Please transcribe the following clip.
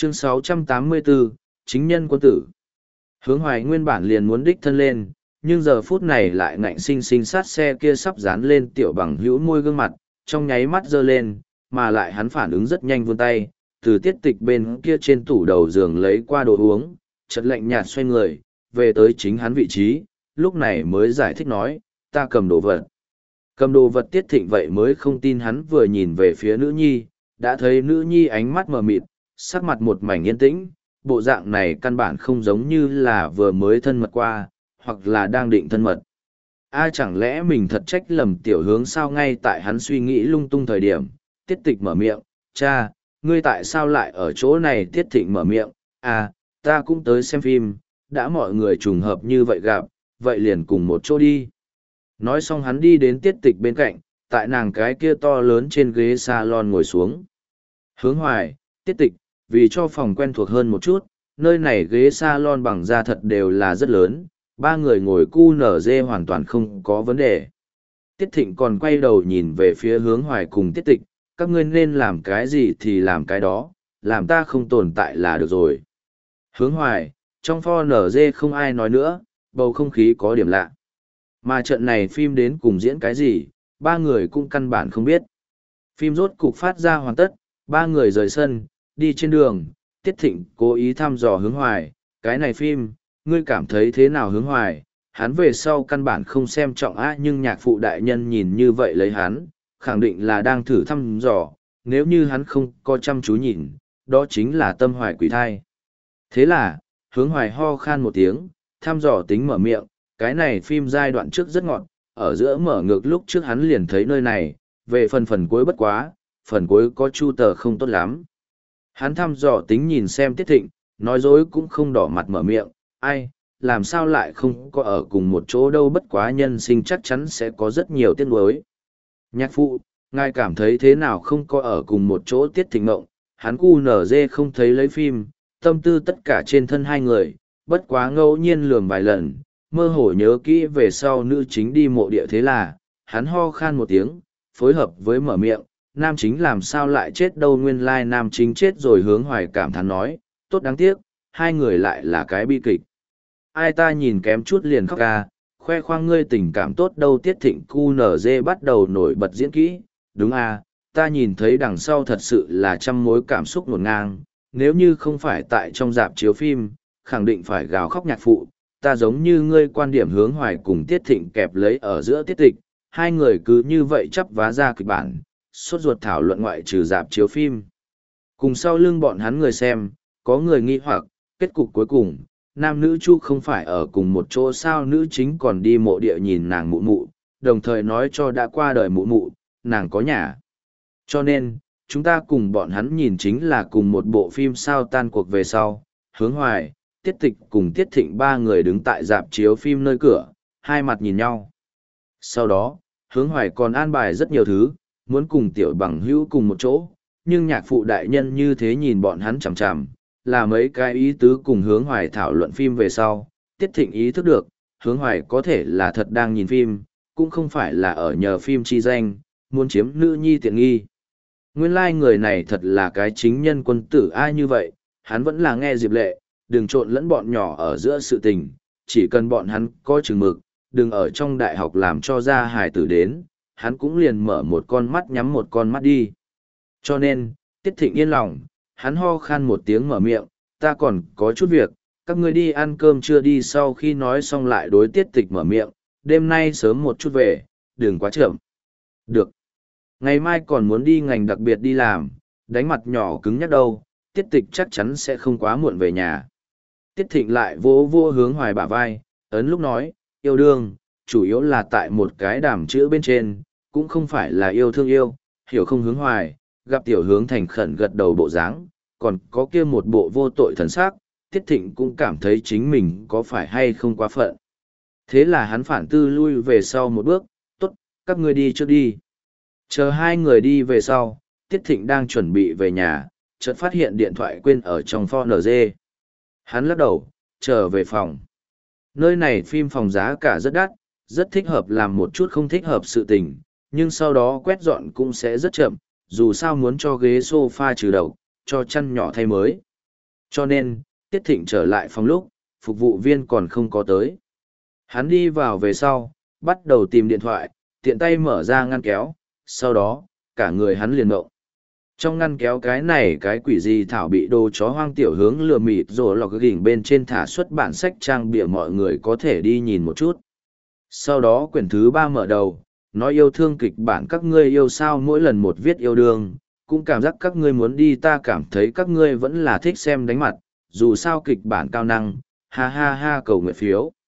Chương 684, Chính nhân quân tử. Hướng Hoài nguyên bản liền muốn đích thân lên, nhưng giờ phút này lại ngạnh sinh sinh sát xe kia sắp dán lên tiểu bằng hữu môi gương mặt, trong nháy mắt giơ lên, mà lại hắn phản ứng rất nhanh vươn tay, từ tiết tịch bên kia trên tủ đầu giường lấy qua đồ uống, chợt lạnh nhạt xoay người, về tới chính hắn vị trí, lúc này mới giải thích nói, ta cầm đồ vật. Cầm đồ vật Tiết Thịnh vậy mới không tin hắn vừa nhìn về phía nữ nhi, đã thấy nữ nhi ánh mắt mờ mịt, sắc mặt một mảnh yên tĩnh, bộ dạng này căn bản không giống như là vừa mới thân mật qua, hoặc là đang định thân mật. Chẳng lẽ mình thật trách lầm tiểu hướng sao? Ngay tại hắn suy nghĩ lung tung thời điểm, Tiết Tịch mở miệng, cha, ngươi tại sao lại ở chỗ này? Tiết Thịnh mở miệng, ta cũng tới xem phim, đã mọi người trùng hợp như vậy gặp, vậy liền cùng một chỗ đi. Nói xong hắn đi đến Tiết Tịch bên cạnh, tại nàng cái kia to lớn trên ghế salon ngồi xuống. Hướng Hoài, Tiết Tịch, vì cho phòng quen thuộc hơn một chút, nơi này ghế salon bằng da thật đều là rất lớn, ba người ngồi cu nở dê hoàn toàn không có vấn đề. Tiết Thịnh còn quay đầu nhìn về phía Hướng Hoài cùng Tiết Tịch, các ngươi nên làm cái gì thì làm cái đó, làm ta không tồn tại là được rồi. Hướng Hoài, trong pho nở dê không ai nói nữa, bầu không khí có điểm lạ. Mà trận này phim đến cùng diễn cái gì, ba người cũng căn bản không biết. Phim rốt cục phát ra hoàn tất, ba người rời sân, đi trên đường, Tiết Thịnh cố ý thăm dò Hướng Hoài, cái này phim, ngươi cảm thấy thế nào? Hướng Hoài, hắn về sau căn bản không xem trọng nhưng nhạc phụ đại nhân nhìn như vậy lấy hắn, khẳng định là đang thử thăm dò, nếu như hắn không có chăm chú nhìn, đó chính là tâm hoài quỷ thai. Thế là, Hướng Hoài ho khan một tiếng, thăm dò tính mở miệng, cái này phim giai đoạn trước rất ngọt, ở giữa mở ngược lúc trước hắn liền thấy nơi này, về phần cuối bất quá, phần cuối có chu tờ không tốt lắm. Hắn thăm dò tính nhìn xem Tiết Thịnh, nói dối cũng không đỏ mặt mở miệng, làm sao lại không có ở cùng một chỗ đâu, bất quá nhân sinh chắc chắn sẽ có rất nhiều tiếc nuối. Nhạc phụ, ngài cảm thấy thế nào không có ở cùng một chỗ? Tiết Thịnh ngộng, hắn cu nở dê không thấy lấy phim, tâm tư tất cả trên thân hai người, bất quá ngẫu nhiên lườm vài lần, mơ hồ nhớ kỹ về sau nữ chính đi mộ địa. Thế là, hắn ho khan một tiếng, phối hợp với mở miệng, nam chính làm sao lại chết đâu? Nguyên lai nam chính chết rồi. Hướng Hoài cảm thán nói, tốt đáng tiếc, hai người lại là cái bi kịch. Ai ta nhìn kém chút liền khóc ca, khoe khoang ngươi tình cảm tốt đâu? Tiết Thịnh cu nở dê bắt đầu nổi bật diễn kỹ, đúng ta nhìn thấy đằng sau thật sự là trăm mối cảm xúc ngổn ngang, nếu như không phải tại trong rạp chiếu phim, khẳng định phải gào khóc. Nhạc phụ, ta giống như ngươi quan điểm. Hướng Hoài cùng Tiết Thịnh kẹp lấy ở giữa Tiết Tịch, hai người cứ như vậy chắp vá ra kịch bản, sốt ruột thảo luận ngoại trừ rạp chiếu phim. Cùng sau lưng bọn hắn người xem, có người nghi hoặc, kết cục cuối cùng, nam nữ chu không phải ở cùng một chỗ sao? Nữ chính còn đi mộ địa nhìn nàng mụ mụ, đồng thời nói cho đã qua đời mụ mụ, nàng có nhà. Cho nên, chúng ta cùng bọn hắn nhìn chính là cùng một bộ phim sao? Tan cuộc về sau, Hướng Hoài, Tiết Tịch cùng Tiết Thịnh ba người đứng tại rạp chiếu phim nơi cửa, hai mặt nhìn nhau. Sau đó, Hướng Hoài còn an bài rất nhiều thứ, muốn cùng tiểu bằng hữu cùng một chỗ, nhưng nhạc phụ đại nhân như thế nhìn bọn hắn chằm chằm, là mấy cái ý tứ. Cùng Hướng Hoài thảo luận phim về sau, Tiết Thịnh ý thức được, Hướng Hoài có thể là thật đang nhìn phim, cũng không phải là ở nhờ phim chi danh, muốn chiếm nữ nhi tiện nghi. Nguyên lai người này thật là cái chính nhân quân tử. Ai như vậy, hắn vẫn là nghe Diệp Lệ, đừng trộn lẫn bọn nhỏ ở giữa sự tình, chỉ cần bọn hắn có chừng mực, đừng ở trong đại học làm cho ra hài tử đến, hắn cũng liền mở một con mắt nhắm một con mắt đi. Cho nên, Tiết Thịnh yên lòng, hắn ho khan một tiếng mở miệng, ta còn có chút việc, các ngươi đi ăn cơm chưa đi? Sau khi nói xong lại đối Tiết Tịch mở miệng, đêm nay sớm một chút về, đừng quá chậm. Được. Ngày mai còn muốn đi ngành đặc biệt đi làm, đánh mặt nhỏ cứng nhắc đâu, Tiết Tịch chắc chắn sẽ không quá muộn về nhà. Tiết Thịnh lại vỗ vỗ Hướng Hoài bả vai, ấn lúc nói, yêu đương, chủ yếu là tại một cái đàm chữ bên trên, cũng không phải là yêu thương yêu, hiểu không? Hướng Hoài, gặp tiểu hướng thành khẩn gật đầu bộ dáng, còn có kia một bộ vô tội thần sắc, Tiết Thịnh cũng cảm thấy chính mình có phải hay không quá phận. Thế là hắn phản tư lui về sau một bước, tốt, các ngươi đi trước đi. Chờ hai người đi về sau, Tiết Thịnh đang chuẩn bị về nhà, chợt phát hiện điện thoại quên ở trong pho NG. Hắn lắc đầu, trở về phòng. Nơi này phim phòng giá cả rất đắt, rất thích hợp làm một chút không thích hợp sự tình, nhưng sau đó quét dọn cũng sẽ rất chậm, dù sao muốn cho ghế sofa trừ độc, cho chăn nhỏ thay mới. Cho nên, Tiết Thịnh trở lại phòng lúc, phục vụ viên còn không có tới. Hắn đi vào về sau, bắt đầu tìm điện thoại, tiện tay mở ra ngăn kéo, sau đó, cả người hắn liền động. Trong ngăn kéo cái quỷ gì thảo bị đồ chó hoang tiểu hướng lừa mịt rồi lọc gỉnh bên trên thả xuất bản sách trang bìa mọi người có thể đi nhìn một chút. Sau đó quyển thứ 3 mở đầu, nói yêu thương kịch bản các ngươi yêu sao mỗi lần một viết yêu đương, cũng cảm giác các ngươi muốn đi ta cảm thấy các ngươi vẫn là thích xem đánh mặt, dù sao kịch bản cao năng, ha ha ha cầu nguyện phiếu.